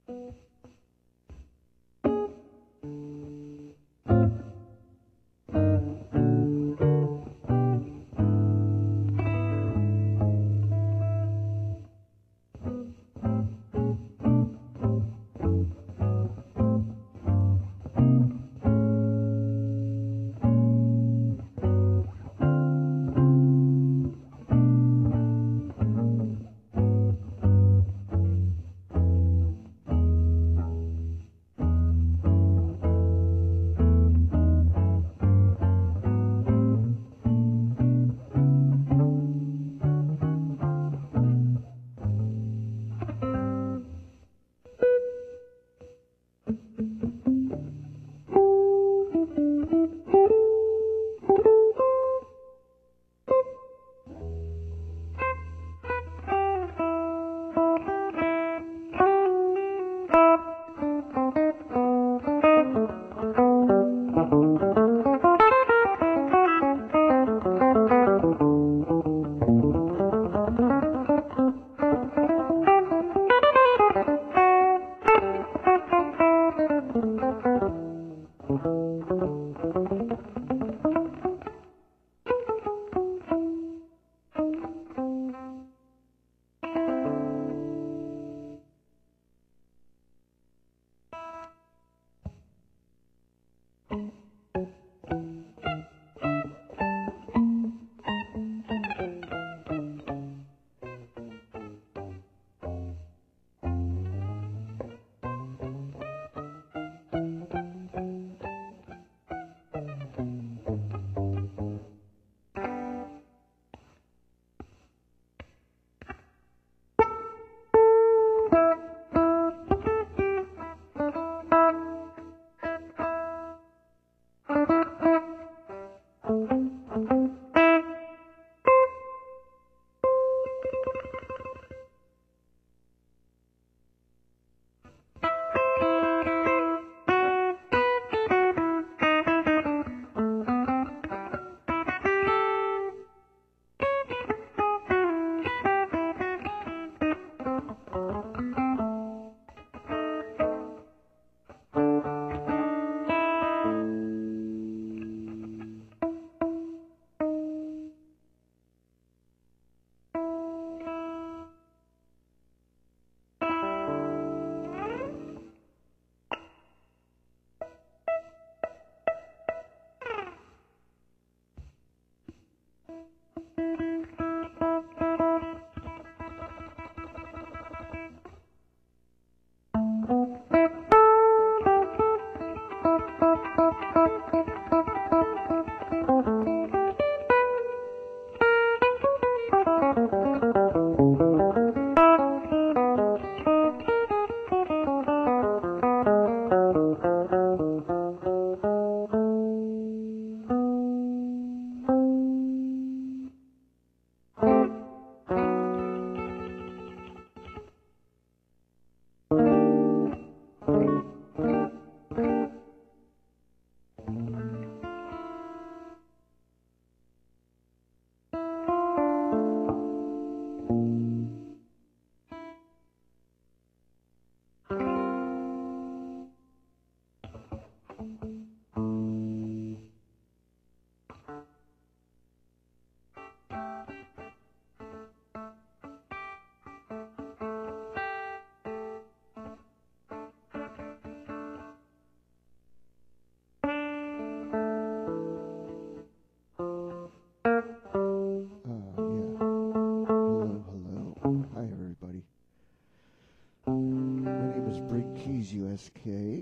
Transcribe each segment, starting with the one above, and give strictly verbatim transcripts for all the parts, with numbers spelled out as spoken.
U S K,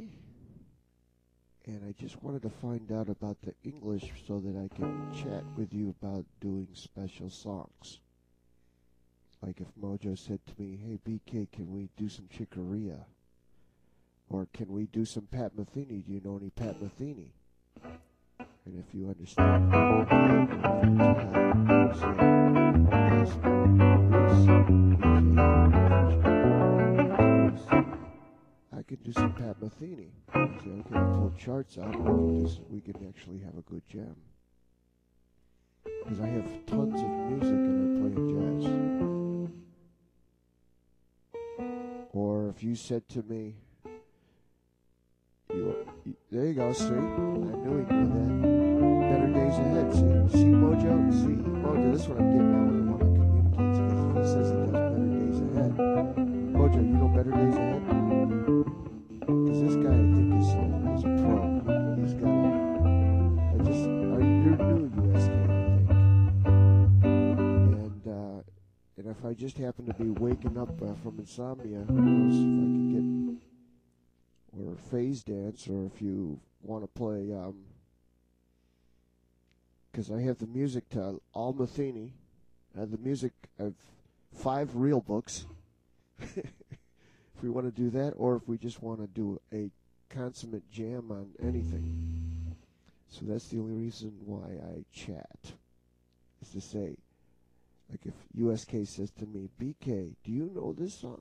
and I just wanted to find out about the English so that I can chat with you about doing special songs. Like if Mojo said to me, hey B K, can we do some Chicoria? Or can we do some Pat Metheny? Do you know any Pat Metheny? And if you understand, I can do some Pat Metheny. I say, okay, I'll pull charts out and we can, do some, we can actually have a good jam. Because I have tons of music and I play jazz. Or if you said to me, you, you, there you go, see? I knew he'd do that. Better days ahead, see? See, Mojo? See, Mojo, this is what I'm getting at when I want to communicate. Because if he says he does better days ahead. Mojo, you know better days ahead? Because this guy, I think, is, uh, is a pro. He's got a, I just, are you, you're new U S K, I think. And, uh, and if I just happen to be waking up uh, from insomnia, who knows if I can get, or phase dance, or if you want to play, um, because I have the music to Al Matheny. I have the music of five real books. If we want to do that, or if we just want to do a consummate jam on anything. So that's the only reason why I chat, is to say, like if U S K says to me, B K, do you know this song?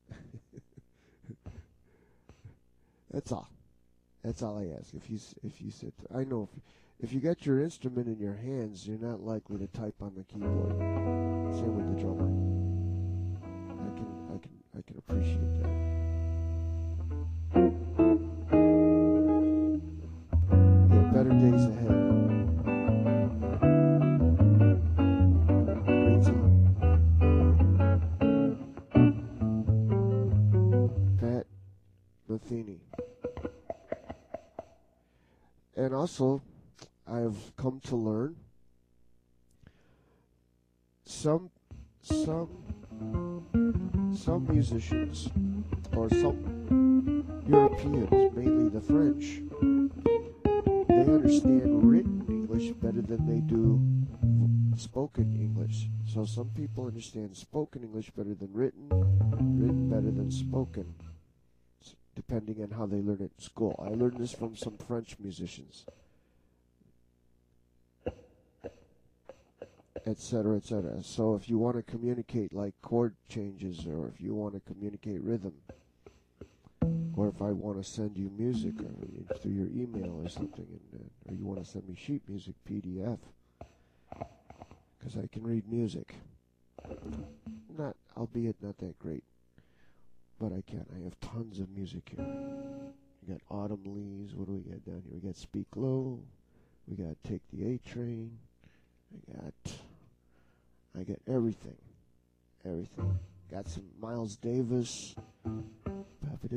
That's all. That's all I ask. If you if you said, to, I know if if you got your instrument in your hands, you're not likely to type on the keyboard. Same with the drummer. I can I can I can appreciate that. Yeah, better days ahead. Great song. Pat Metheny. And also, I've come to learn some some some musicians, or some Europeans, mainly the French, they understand written English better than they do spoken English. So some people understand spoken English better than written, written better than spoken, depending on how they learn it in school. I learned this from some French musicians, et cetera, et cetera. So if you want to communicate like chord changes, or if you want to communicate rhythm, or if I want to send you music or through your email or something, and, uh, or you want to send me sheet music P D F, because I can read music. Not, albeit not that great. But I can. I have tons of music here. We got Autumn Leaves. What do we got down here? We got Speak Low. We got Take the A Train. I got. I got everything. Everything. Got some Miles Davis. Miles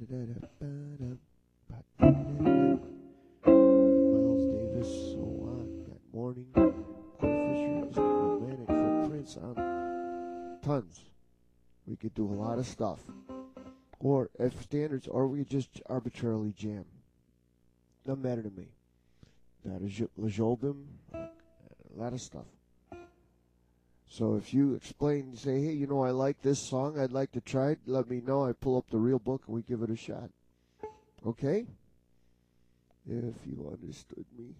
Davis. So on. Got Morning. Corey Fisher. Is Romantic Footprints. Um, tons. We could do a lot of stuff. Or if standards, or we just arbitrarily jam. Doesn't matter to me. That is Lejobim, a lot of stuff. So if you explain, say, hey, you know, I like this song, I'd like to try it, let me know. I pull up the real book and we give it a shot. Okay? If you understood me.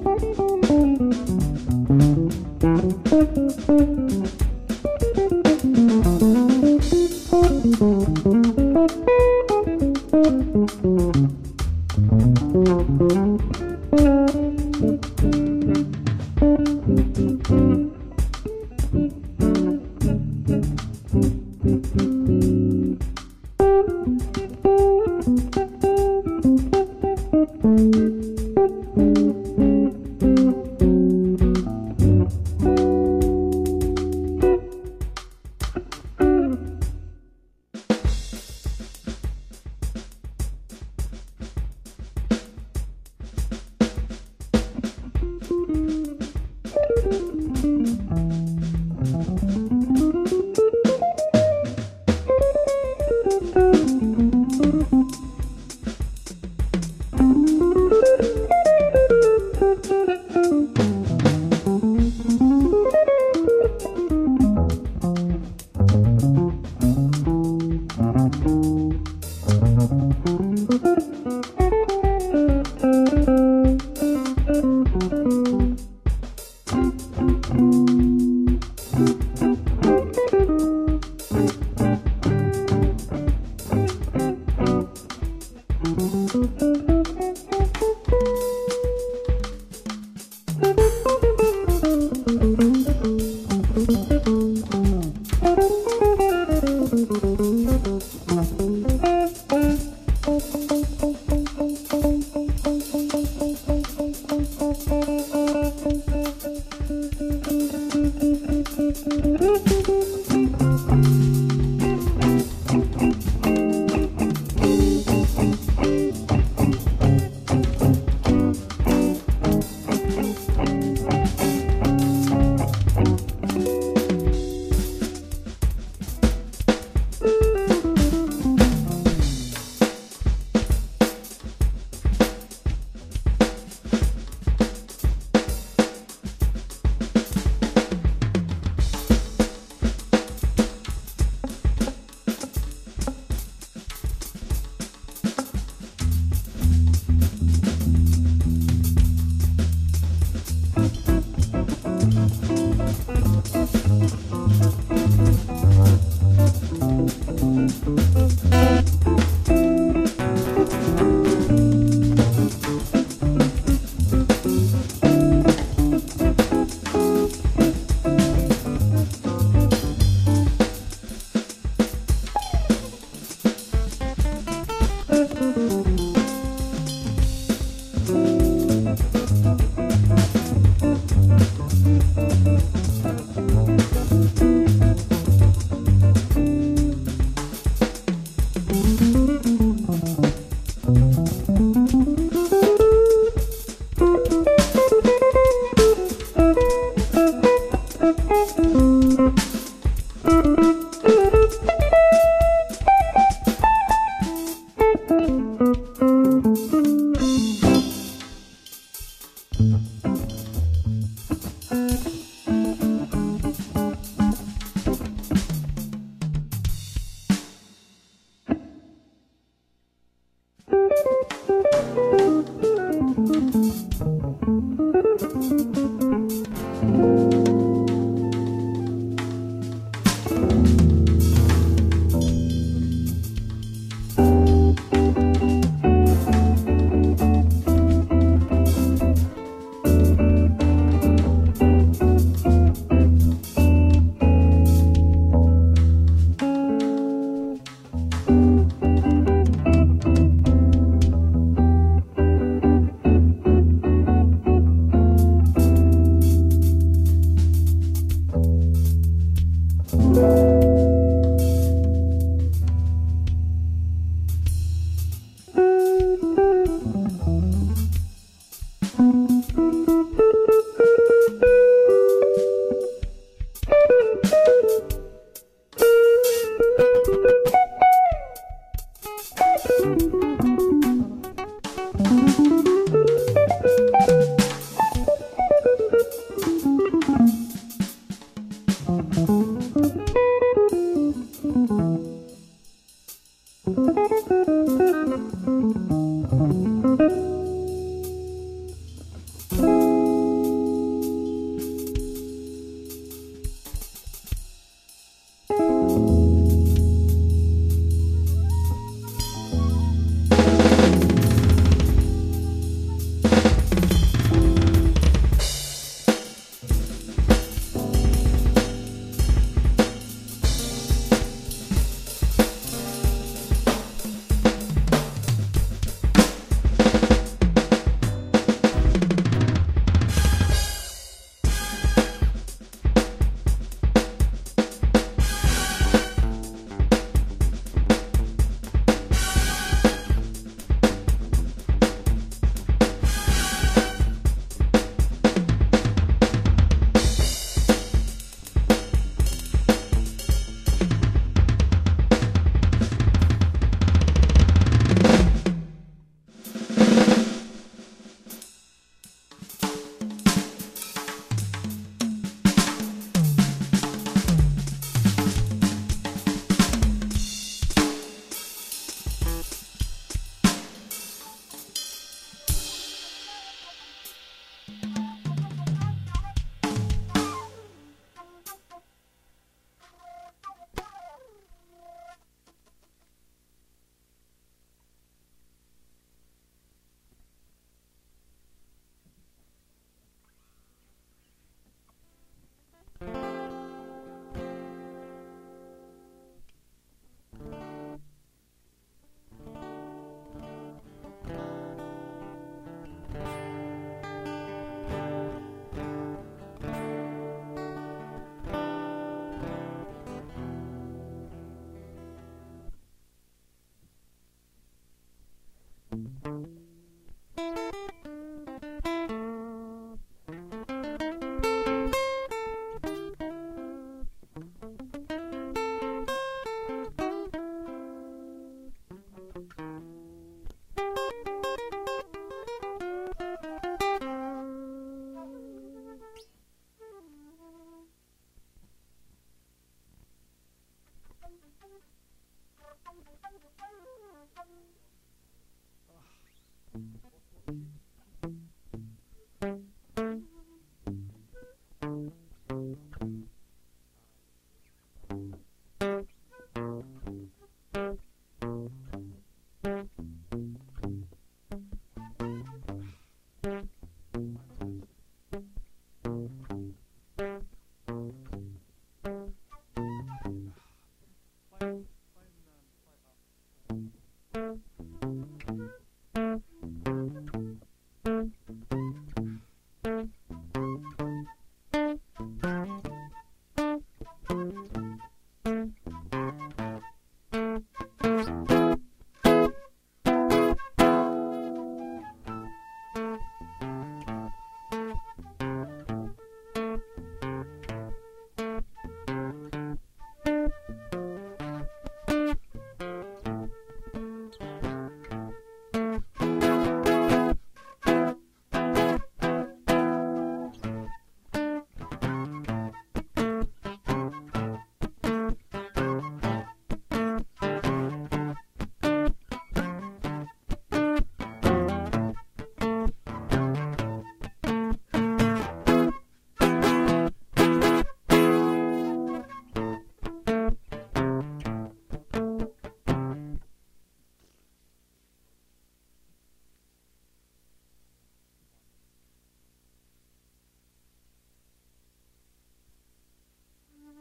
Thank you.